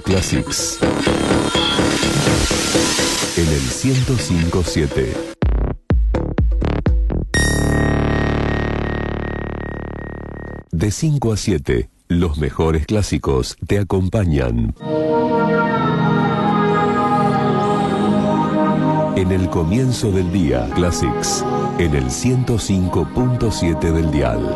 Classics. En el 105.7. De 5 a 7, los mejores clásicos te acompañan. En el comienzo del día, Classics, en el 105.7 del dial.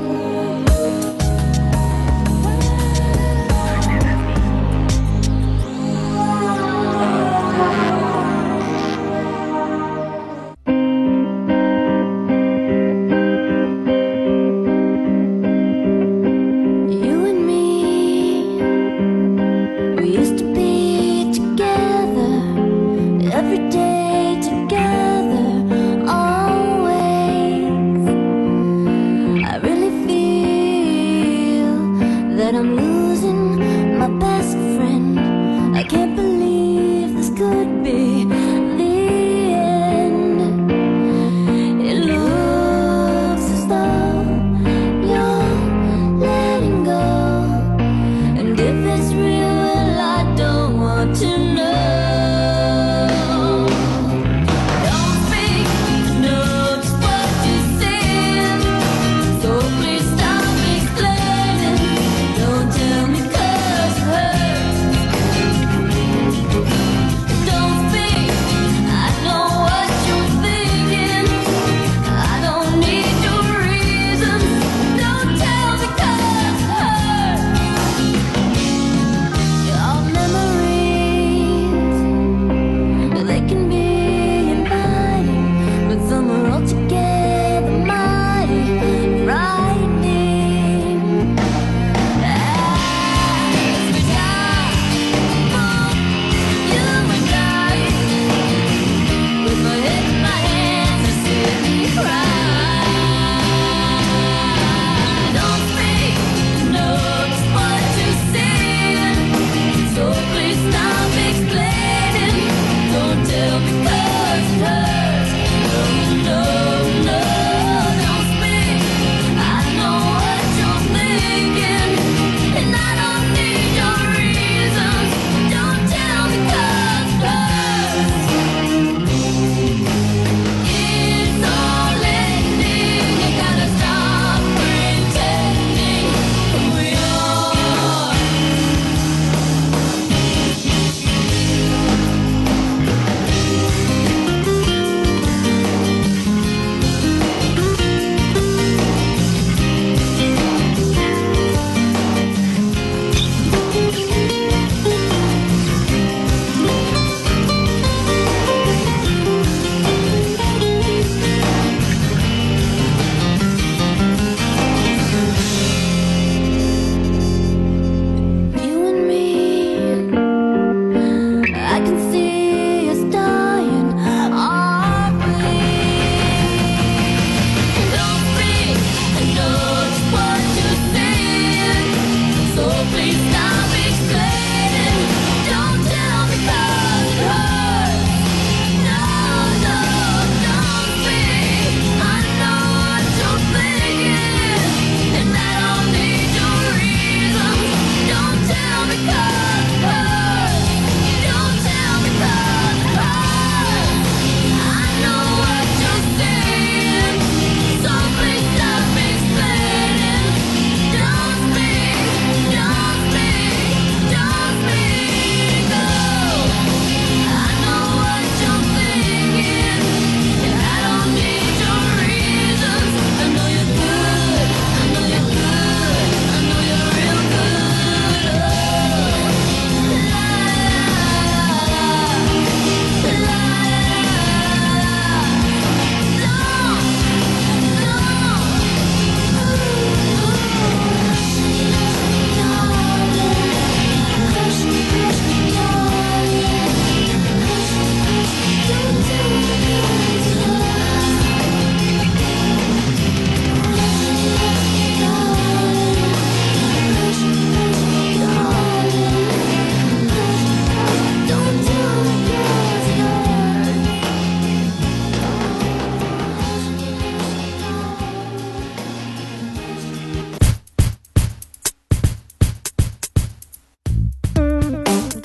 Don't tell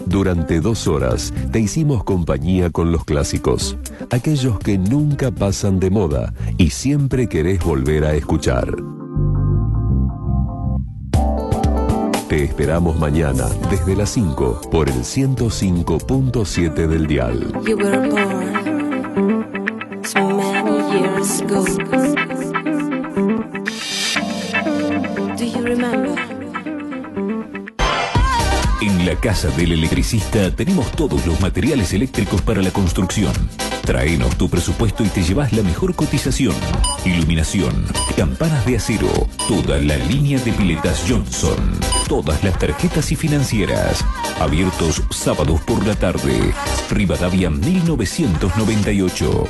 Durante 2 horas te hicimos compañía con los clásicos, aquellos que nunca pasan de moda y siempre querés volver a escuchar. Te esperamos mañana desde las 5 por el 105.7 del dial. You were born so many years ago. Do you remember? En la casa del electricista tenemos todos los materiales eléctricos para la construcción. Tráenos tu presupuesto y te llevas la mejor cotización. Iluminación, campanas de acero, toda la línea de piletas Johnson, todas las tarjetas y financieras. Abiertos sábados por la tarde. Rivadavia 1998.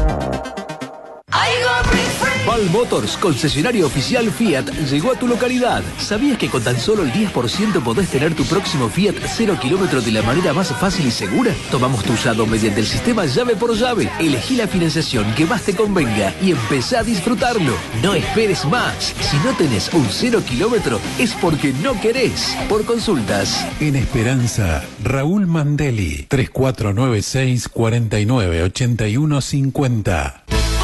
Val Motors, concesionario oficial Fiat, llegó a tu localidad. ¿Sabías que con tan solo el 10% podés tener tu próximo Fiat 0 kilómetros de la manera más fácil y segura? Tomamos tu usado mediante el sistema llave por llave. Elegí la financiación que más te convenga y empezá a disfrutarlo. No esperes más. Si no tenés un 0 kilómetro, es porque no querés. Por consultas. En Esperanza, Raúl Mandeli, 3496 49 81 50.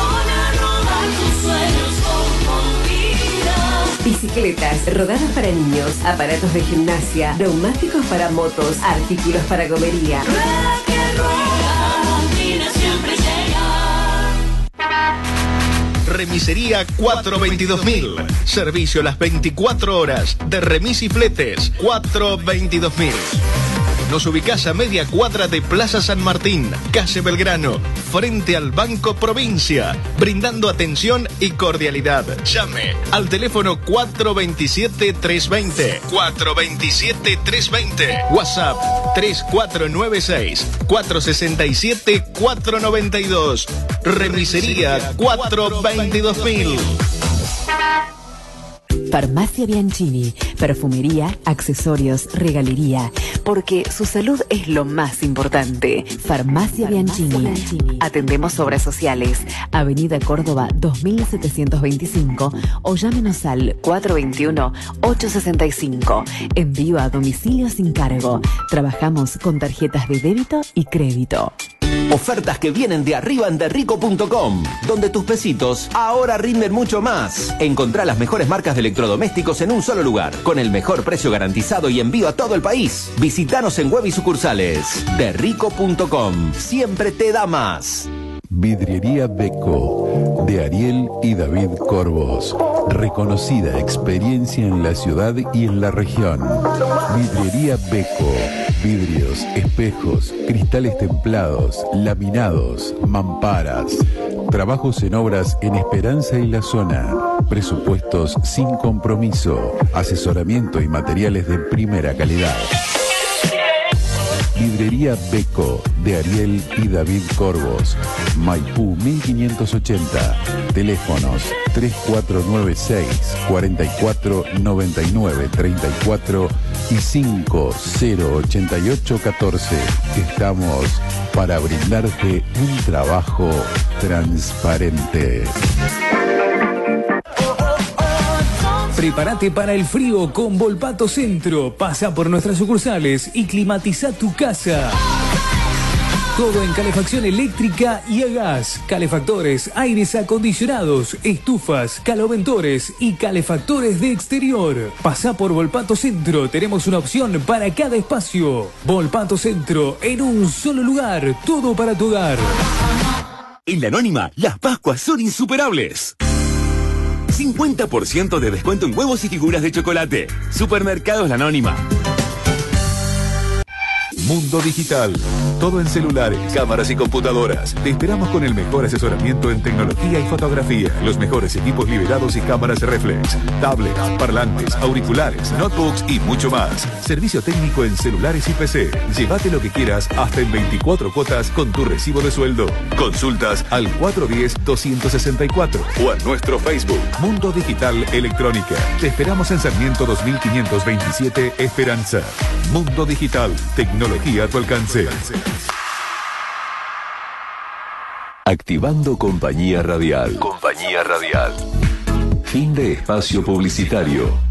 Bicicletas, rodadas para niños, aparatos de gimnasia, neumáticos para motos, artículos para gomería. Rueda que rueda, Mina siempre llega. Remisería 422.000. Servicio las 24 horas de remis y fletes. 422.000. Nos ubicás a media cuadra de Plaza San Martín, calle Belgrano, frente al Banco Provincia, brindando atención y cordialidad. Llame al teléfono 427-320. 427-320. WhatsApp 3496-467-492. Remisería 422.000. Farmacia Bianchini, perfumería, accesorios, regalería, porque su salud es lo más importante. Farmacia Bianchini. Atendemos obras sociales. Avenida Córdoba 2725 o llámenos al 421-865. Envío a domicilio sin cargo. Trabajamos con tarjetas de débito y crédito. Ofertas que vienen de arriba en derrico.com, donde tus pesitos ahora rinden mucho más. Encontrá las mejores marcas de electrodomésticos en un solo lugar, con el mejor precio garantizado y envío a todo el país. Visítanos en web y sucursales. Derrico.com, siempre te da más. Vidriería Beco, de Ariel y David Corvos. Reconocida experiencia en la ciudad y en la región. Vidriería Beco. Vidrios, espejos, cristales templados, laminados, mamparas. Trabajos en obras en Esperanza y la zona. Presupuestos sin compromiso. Asesoramiento y materiales de primera calidad. Vidrería Beco, de Ariel y David Corvos. Maipú 1580. Teléfonos 3496 44 99 34 y 508814. Estamos para brindarte un trabajo transparente. Prepárate para el frío con Volpato Centro. Pasa por nuestras sucursales y climatiza tu casa. Todo en calefacción eléctrica y a gas. Calefactores, aires acondicionados, estufas, caloventores y calefactores de exterior. Pasa por Volpato Centro. Tenemos una opción para cada espacio. Volpato Centro, en un solo lugar. Todo para tu hogar. En La Anónima, las Pascuas son insuperables. 50% de descuento en huevos y figuras de chocolate. Supermercados La Anónima. Mundo Digital. Todo en celulares, cámaras y computadoras. Te esperamos con el mejor asesoramiento en tecnología y fotografía. Los mejores equipos liberados y cámaras reflex. Tablets, parlantes, auriculares, notebooks y mucho más. Servicio técnico en celulares y PC. Llévate lo que quieras hasta en 24 cuotas con tu recibo de sueldo. Consultas al 410-264 o a nuestro Facebook. Mundo Digital Electrónica. Te esperamos en Sarmiento 2527 Esperanza. Mundo Digital. Tecnología a tu alcance. Activando Compañía Radial. Compañía Radial. Fin de espacio publicitario.